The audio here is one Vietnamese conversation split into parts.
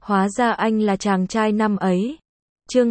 Hóa ra anh là chàng trai năm ấy. Chương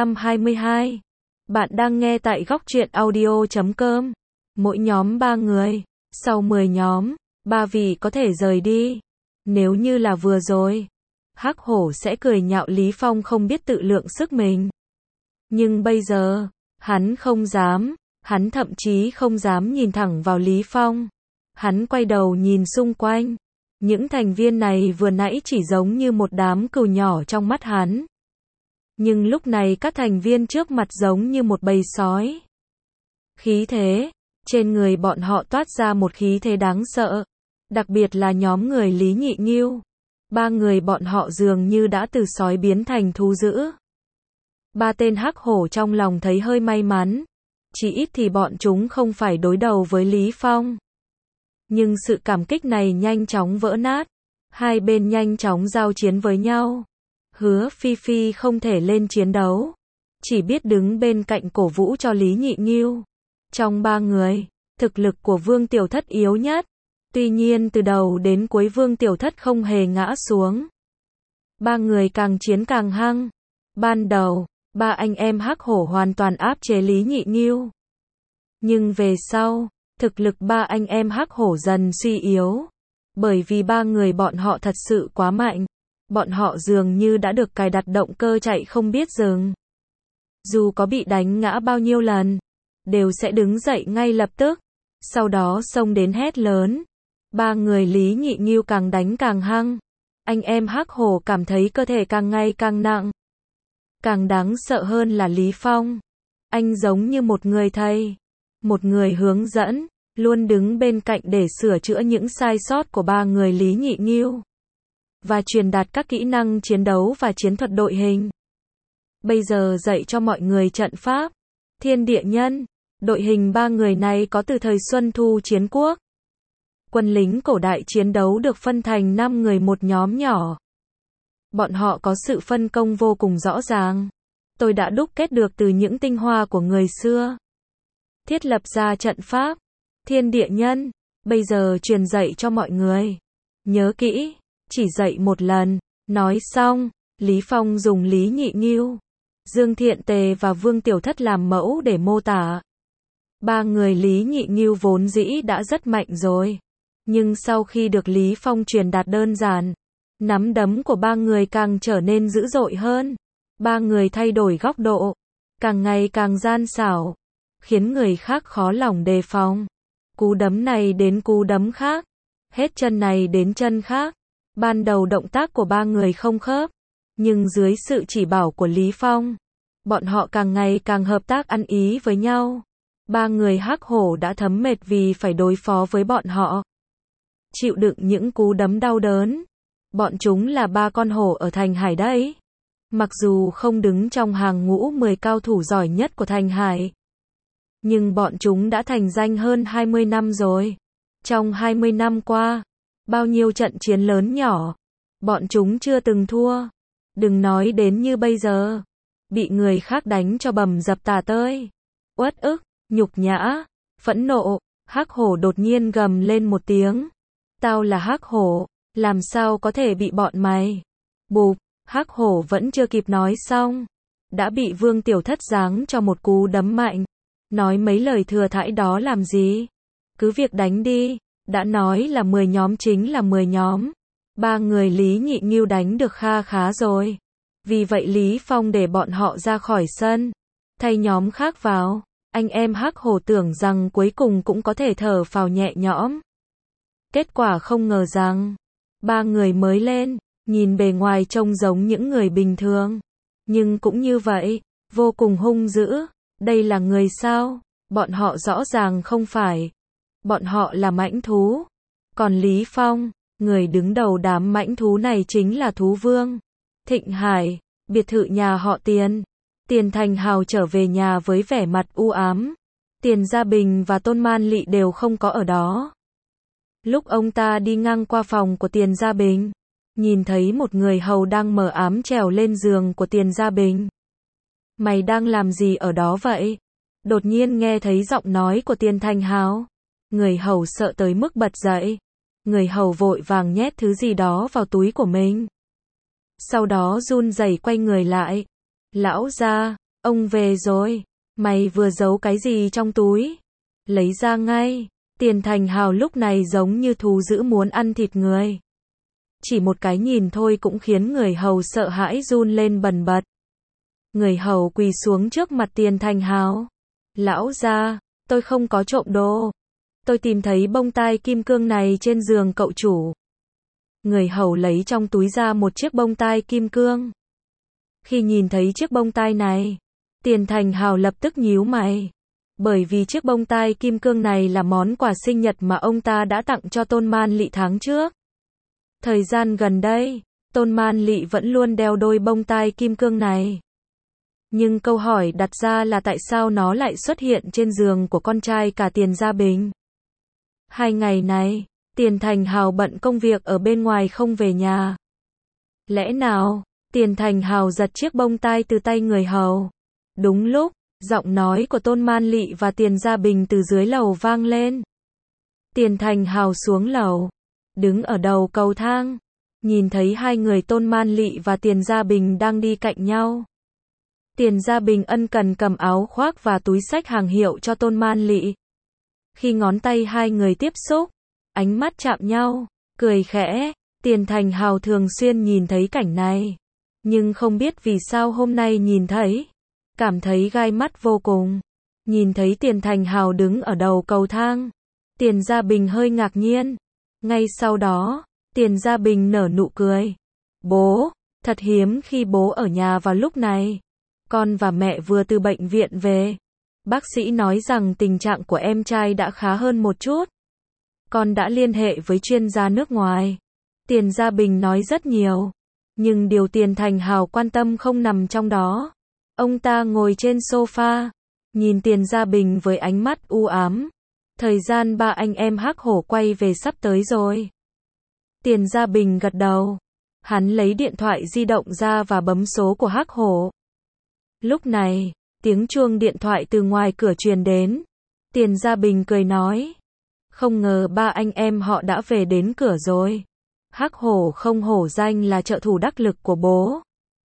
222. Bạn đang nghe tại góc truyện audio.com. Mỗi nhóm 3 người. Sau 10 nhóm, 3 vị có thể rời đi. Nếu như là vừa rồi, Hắc Hổ sẽ cười nhạo Lý Phong không biết tự lượng sức mình. Nhưng bây giờ, hắn không dám, hắn thậm chí không dám nhìn thẳng vào Lý Phong. Hắn quay đầu nhìn xung quanh. Những thành viên này vừa nãy chỉ giống như một đám cừu nhỏ trong mắt hắn. Nhưng lúc này các thành viên trước mặt giống như một bầy sói. Khí thế, trên người bọn họ toát ra một khí thế đáng sợ. Đặc biệt là nhóm người Lý Nhị Nghiêu. 3 người bọn họ dường như đã từ sói biến thành thú dữ. 3 tên Hắc Hổ trong lòng thấy hơi may mắn. Chỉ ít thì bọn chúng không phải đối đầu với Lý Phong. Nhưng sự cảm kích này nhanh chóng vỡ nát. Hai bên nhanh chóng giao chiến với nhau. Hứa Phi Phi không thể lên chiến đấu. Chỉ biết đứng bên cạnh cổ vũ cho Lý Nhị Nghiêu. Trong 3 người, thực lực của Vương Tiểu Thất yếu nhất. Tuy nhiên từ đầu đến cuối Vương Tiểu Thất không hề ngã xuống. 3 người càng chiến càng hăng. Ban đầu, 3 anh em Hắc Hổ hoàn toàn áp chế Lý Nhị Nghiêu. Nhưng về sau, thực lực 3 anh em Hắc Hổ dần suy yếu. Bởi vì 3 người bọn họ thật sự quá mạnh. Bọn họ dường như đã được cài đặt động cơ chạy không biết dừng. Dù có bị đánh ngã bao nhiêu lần, đều sẽ đứng dậy ngay lập tức. Sau đó xông đến hét lớn. 3 người Lý Nhị Nghiêu càng đánh càng hăng. Anh em Hắc Hổ cảm thấy cơ thể càng ngày càng nặng. Càng đáng sợ hơn là Lý Phong. Anh giống như một người thầy, một người hướng dẫn, luôn đứng bên cạnh để sửa chữa những sai sót của 3 người Lý Nhị Nghiêu. Và truyền đạt các kỹ năng chiến đấu và chiến thuật đội hình. Bây giờ dạy cho mọi người trận pháp, thiên địa nhân. Đội hình 3 người này có từ thời Xuân Thu Chiến Quốc. Quân lính cổ đại chiến đấu được phân thành 5 người một nhóm nhỏ. Bọn họ có sự phân công vô cùng rõ ràng. Tôi đã đúc kết được từ những tinh hoa của người xưa. Thiết lập ra trận pháp, thiên địa nhân. Bây giờ truyền dạy cho mọi người. Nhớ kỹ, chỉ dạy một lần. Nói xong, Lý Phong dùng Lý Nhị Nghiêu, Dương Thiện Tề và Vương Tiểu Thất làm mẫu để mô tả. 3 người Lý Nhị Nghiêu vốn dĩ đã rất mạnh rồi. Nhưng sau khi được Lý Phong truyền đạt đơn giản, nắm đấm của 3 người càng trở nên dữ dội hơn. 3 người thay đổi góc độ, càng ngày càng gian xảo, khiến người khác khó lòng đề phòng. Cú đấm này đến cú đấm khác, hết chân này đến chân khác. Ban đầu động tác của 3 người không khớp, nhưng dưới sự chỉ bảo của Lý Phong, bọn họ càng ngày càng hợp tác ăn ý với nhau. 3 người Hắc Hổ đã thấm mệt vì phải đối phó với bọn họ. Chịu đựng những cú đấm đau đớn. Bọn chúng là 3 con hổ ở Thành Hải đấy. Mặc dù không đứng trong hàng ngũ 10 cao thủ giỏi nhất của Thành Hải, nhưng bọn chúng đã thành danh hơn 20 năm rồi. Trong 20 năm qua, bao nhiêu trận chiến lớn nhỏ, bọn chúng chưa từng thua. Đừng nói đến như bây giờ, bị người khác đánh cho bầm dập tả tơi. Uất ức, nhục nhã, phẫn nộ, Hắc Hổ đột nhiên gầm lên một tiếng. Tao là Hắc Hổ, làm sao có thể bị bọn mày? Bụp, Hắc Hổ vẫn chưa kịp nói xong, đã bị Vương Tiểu Thất giáng cho một cú đấm mạnh. Nói mấy lời thừa thãi đó làm gì? Cứ việc đánh đi, đã nói là 10 nhóm chính là 10 nhóm. 3 người Lý Nhị Nghiêu đánh được kha khá rồi. Vì vậy Lý Phong để bọn họ ra khỏi sân, thay nhóm khác vào. Anh em Hắc Hổ tưởng rằng cuối cùng cũng có thể thở phào nhẹ nhõm. Kết quả không ngờ rằng, 3 người mới lên, nhìn bề ngoài trông giống những người bình thường. Nhưng cũng như vậy, vô cùng hung dữ. Đây là người sao? Bọn họ rõ ràng không phải. Bọn họ là mãnh thú. Còn Lý Phong, người đứng đầu đám mãnh thú này chính là thú vương. Thịnh Hải, biệt thự nhà họ Tiền. Tiền Thành Hào trở về nhà với vẻ mặt u ám. Tiền Gia Bình và Tôn Man Lị đều không có ở đó. Lúc ông ta đi ngang qua phòng của Tiền Gia Bình, nhìn thấy một người hầu đang mờ ám trèo lên giường của Tiền Gia Bình. Mày đang làm gì ở đó vậy? Đột nhiên nghe thấy giọng nói của Tiền Thành Hào. Người hầu sợ tới mức bật dậy. Người hầu vội vàng nhét thứ gì đó vào túi của mình. sau đó run rẩy quay người lại. Lão gia, ông về rồi, mày vừa giấu cái gì trong túi? Lấy ra ngay. Tiền Thành Hào lúc này giống như thú dữ muốn ăn thịt người. Chỉ một cái nhìn thôi cũng khiến người hầu sợ hãi run lên bần bật. Người hầu quỳ xuống trước mặt Tiền Thành Hào. Lão gia, tôi không có trộm đồ. Tôi tìm thấy bông tai kim cương này trên giường cậu chủ. Người hầu lấy trong túi ra một chiếc bông tai kim cương. Khi nhìn thấy chiếc bông tai này, Tiền Thành Hào lập tức nhíu mày. Bởi vì chiếc bông tai kim cương này là món quà sinh nhật mà ông ta đã tặng cho Tôn Man Lị tháng trước. Thời gian gần đây, Tôn Man Lị vẫn luôn đeo đôi bông tai kim cương này. Nhưng câu hỏi đặt ra là tại sao nó lại xuất hiện trên giường của con trai cả Tiền Gia Bình. 2 ngày này, Tiền Thành Hào bận công việc ở bên ngoài không về nhà. Lẽ nào, Tiền Thành Hào giật chiếc bông tai từ tay người hầu. Đúng lúc, giọng nói của Tôn Man Lị và Tiền Gia Bình từ dưới lầu vang lên. Tiền Thành Hào xuống lầu, đứng ở đầu cầu thang, nhìn thấy hai người Tôn Man Lị và Tiền Gia Bình đang đi cạnh nhau. Tiền Gia Bình ân cần cầm áo khoác và túi xách hàng hiệu cho Tôn Man Lị. Khi ngón tay hai người tiếp xúc, ánh mắt chạm nhau, cười khẽ. Tiền Thành Hào thường xuyên nhìn thấy cảnh này, nhưng không biết vì sao hôm nay nhìn thấy, cảm thấy gai mắt vô cùng. Nhìn thấy Tiền Thành Hào đứng ở đầu cầu thang, Tiền Gia Bình hơi ngạc nhiên. Ngay sau đó, Tiền Gia Bình nở nụ cười. Bố, thật hiếm khi bố ở nhà vào lúc này. Con và mẹ vừa từ bệnh viện về. Bác sĩ nói rằng tình trạng của em trai đã khá hơn một chút. Con đã liên hệ với chuyên gia nước ngoài. Tiền Gia Bình nói rất nhiều. Nhưng điều Tiền Thành Hào quan tâm không nằm trong đó. Ông ta ngồi trên sofa, nhìn Tiền Gia Bình với ánh mắt u ám. Thời gian ba anh em Hắc Hổ quay về sắp tới rồi. Tiền Gia Bình gật đầu. Hắn lấy điện thoại di động ra và bấm số của Hắc Hổ. Lúc này, tiếng chuông điện thoại từ ngoài cửa truyền đến. Tiền Gia Bình cười nói. Không ngờ ba anh em họ đã về đến cửa rồi. Hắc Hổ không hổ danh là trợ thủ đắc lực của bố.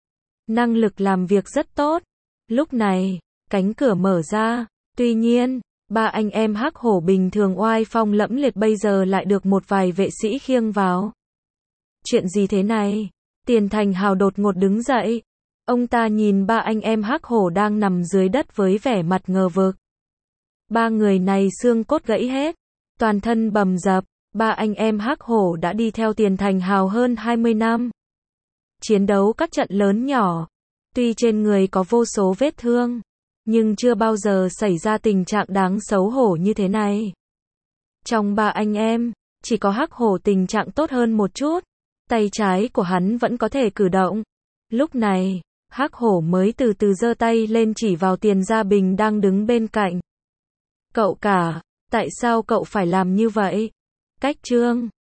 Năng lực làm việc rất tốt. Lúc này, cánh cửa mở ra. Tuy nhiên, ba anh em Hắc Hổ bình thường oai phong lẫm liệt bây giờ lại được một vài vệ sĩ khiêng vào. Chuyện gì thế này? Tiền Thành Hào đột ngột đứng dậy. Ông ta nhìn ba anh em Hắc Hổ đang nằm dưới đất với vẻ mặt ngờ vực. Ba người này xương cốt gãy hết, toàn thân bầm dập. Ba anh em Hắc Hổ đã đi theo Tiền Thành Hào hơn 20 năm. Chiến đấu các trận lớn nhỏ. Tuy trên người có vô số vết thương, nhưng chưa bao giờ xảy ra tình trạng đáng xấu hổ như thế này. Trong ba anh em, chỉ có Hắc Hổ tình trạng tốt hơn một chút. Tay trái của hắn vẫn có thể cử động. Lúc này, Hắc Hổ mới từ từ giơ tay lên chỉ vào Tiền Gia Bình đang đứng bên cạnh. Cậu cả, tại sao cậu phải làm như vậy? Cách chương